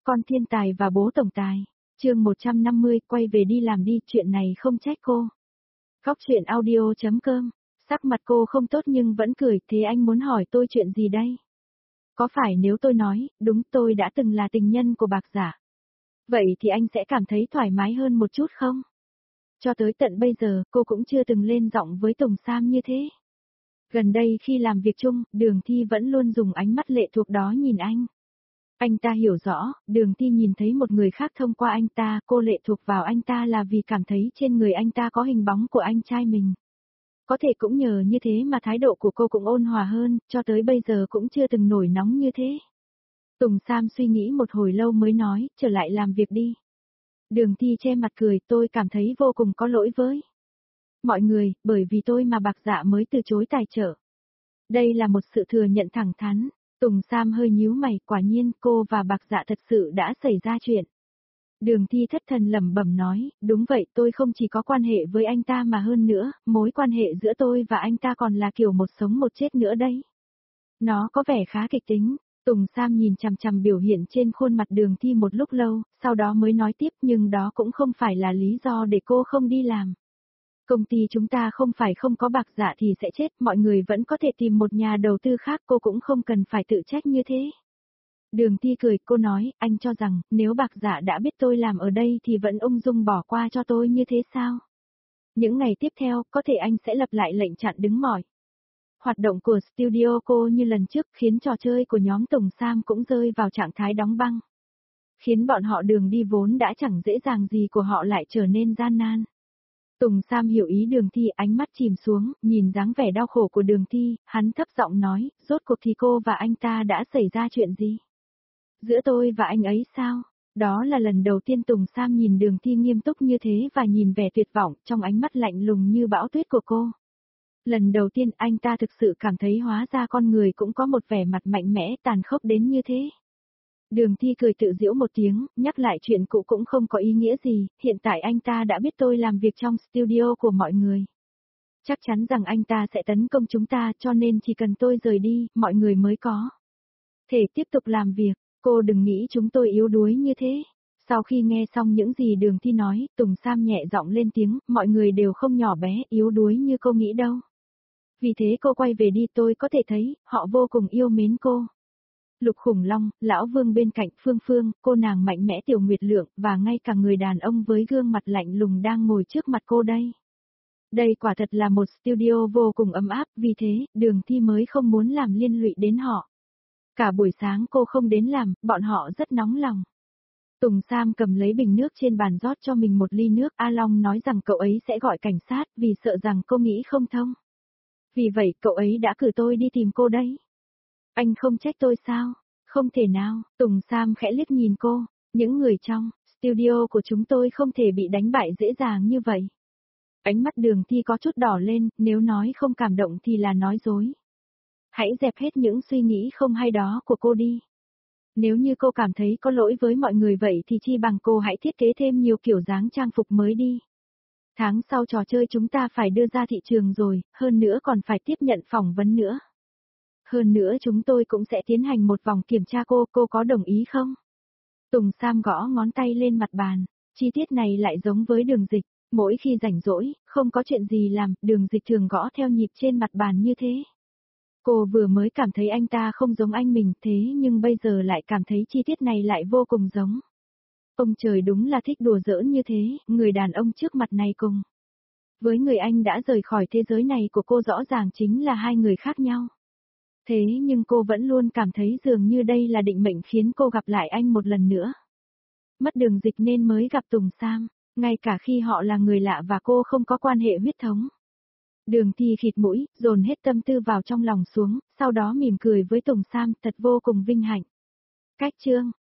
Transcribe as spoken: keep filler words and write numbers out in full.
Con thiên tài và bố tổng tài. Chương một trăm năm mươi, quay về đi làm đi, chuyện này không trách cô. Góc truyện audio chấm com. Sắc mặt cô không tốt nhưng vẫn cười, thế anh muốn hỏi tôi chuyện gì đây? Có phải nếu tôi nói, đúng tôi đã từng là tình nhân của Bạc Dạ. Vậy thì anh sẽ cảm thấy thoải mái hơn một chút không? Cho tới tận bây giờ, cô cũng chưa từng lên giọng với Tùng Sam như thế. Gần đây khi làm việc chung, Đường Thi vẫn luôn dùng ánh mắt lệ thuộc đó nhìn anh. Anh ta hiểu rõ, Đường Thi nhìn thấy một người khác thông qua anh ta, cô lệ thuộc vào anh ta là vì cảm thấy trên người anh ta có hình bóng của anh trai mình. Có thể cũng nhờ như thế mà thái độ của cô cũng ôn hòa hơn, cho tới bây giờ cũng chưa từng nổi nóng như thế. Tùng Sam suy nghĩ một hồi lâu mới nói, trở lại làm việc đi. Đường Thi che mặt cười, tôi cảm thấy vô cùng có lỗi với mọi người, bởi vì tôi mà Bạc Dạ mới từ chối tài trợ. Đây là một sự thừa nhận thẳng thắn. Tùng Sam hơi nhíu mày, quả nhiên cô và Bạc Dạ thật sự đã xảy ra chuyện. Đường Thi thất thần lẩm bẩm nói, đúng vậy, tôi không chỉ có quan hệ với anh ta mà hơn nữa, mối quan hệ giữa tôi và anh ta còn là kiểu một sống một chết nữa đấy. Nó có vẻ khá kịch tính. Tùng Sam nhìn chằm chằm biểu hiện trên khuôn mặt Đường Thi một lúc lâu, sau đó mới nói tiếp, nhưng đó cũng không phải là lý do để cô không đi làm. Công ty chúng ta không phải không có Bạc Dạ thì sẽ chết, mọi người vẫn có thể tìm một nhà đầu tư khác, cô cũng không cần phải tự trách như thế. Đường Thi cười, cô nói, anh cho rằng, nếu Bạc Dạ đã biết tôi làm ở đây thì vẫn ung dung bỏ qua cho tôi như thế sao? Những ngày tiếp theo, có thể anh sẽ lập lại lệnh chặn đứng mọi hoạt động của studio cô như lần trước, khiến trò chơi của nhóm Tùng Sam cũng rơi vào trạng thái đóng băng. Khiến bọn họ đường đi vốn đã chẳng dễ dàng gì của họ lại trở nên gian nan. Tùng Sam hiểu ý Đường Thi, ánh mắt chìm xuống, nhìn dáng vẻ đau khổ của Đường Thi, hắn thấp giọng nói, rốt cuộc thì cô và anh ta đã xảy ra chuyện gì? Giữa tôi và anh ấy sao? Đó là lần đầu tiên Tùng Sam nhìn Đường Thi nghiêm túc như thế và nhìn vẻ tuyệt vọng trong ánh mắt lạnh lùng như bão tuyết của cô. Lần đầu tiên anh ta thực sự cảm thấy hóa ra con người cũng có một vẻ mặt mạnh mẽ tàn khốc đến như thế. Đường Thi cười tự giễu một tiếng, nhắc lại chuyện cũ cũng không có ý nghĩa gì, hiện tại anh ta đã biết tôi làm việc trong studio của mọi người. Chắc chắn rằng anh ta sẽ tấn công chúng ta, cho nên chỉ cần tôi rời đi, mọi người mới có thể tiếp tục làm việc. Cô đừng nghĩ chúng tôi yếu đuối như thế. Sau khi nghe xong những gì Đường Thi nói, Tùng Sam nhẹ giọng lên tiếng, mọi người đều không nhỏ bé, yếu đuối như cô nghĩ đâu. Vì thế cô quay về đi, tôi có thể thấy, họ vô cùng yêu mến cô. Lục Khủng Long, Lão Vương bên cạnh, Phương Phương, cô nàng mạnh mẽ Tiểu Nguyệt Lượng, và ngay cả người đàn ông với gương mặt lạnh lùng đang ngồi trước mặt cô đây. Đây quả thật là một studio vô cùng ấm áp, vì thế, Đường Thi mới không muốn làm liên lụy đến họ. Cả buổi sáng cô không đến làm, bọn họ rất nóng lòng. Tùng Sam cầm lấy bình nước trên bàn rót cho mình một ly nước, A Long nói rằng cậu ấy sẽ gọi cảnh sát vì sợ rằng cô nghĩ không thông. Vì vậy cậu ấy đã cử tôi đi tìm cô đấy. Anh không trách tôi sao? Không thể nào, Tùng Sam khẽ liếc nhìn cô, những người trong studio của chúng tôi không thể bị đánh bại dễ dàng như vậy. Ánh mắt Đường Thi có chút đỏ lên, nếu nói không cảm động thì là nói dối. Hãy dẹp hết những suy nghĩ không hay đó của cô đi. Nếu như cô cảm thấy có lỗi với mọi người vậy thì chi bằng cô hãy thiết kế thêm nhiều kiểu dáng trang phục mới đi. Tháng sau trò chơi chúng ta phải đưa ra thị trường rồi, hơn nữa còn phải tiếp nhận phỏng vấn nữa. Hơn nữa chúng tôi cũng sẽ tiến hành một vòng kiểm tra cô, cô có đồng ý không? Tùng Sam gõ ngón tay lên mặt bàn, chi tiết này lại giống với Đường Dịch, mỗi khi rảnh rỗi, không có chuyện gì làm, Đường Dịch thường gõ theo nhịp trên mặt bàn như thế. Cô vừa mới cảm thấy anh ta không giống anh mình thế nhưng bây giờ lại cảm thấy chi tiết này lại vô cùng giống. Ông trời đúng là thích đùa giỡn như thế, người đàn ông trước mặt này cùng với người anh đã rời khỏi thế giới này của cô rõ ràng chính là hai người khác nhau. Thế nhưng cô vẫn luôn cảm thấy dường như đây là định mệnh khiến cô gặp lại anh một lần nữa. Mất Đường Dịch nên mới gặp Tùng Sam, ngay cả khi họ là người lạ và cô không có quan hệ huyết thống. Đường Thi khịt mũi, dồn hết tâm tư vào trong lòng xuống, sau đó mỉm cười với Tùng Sam, thật vô cùng vinh hạnh. Cách chương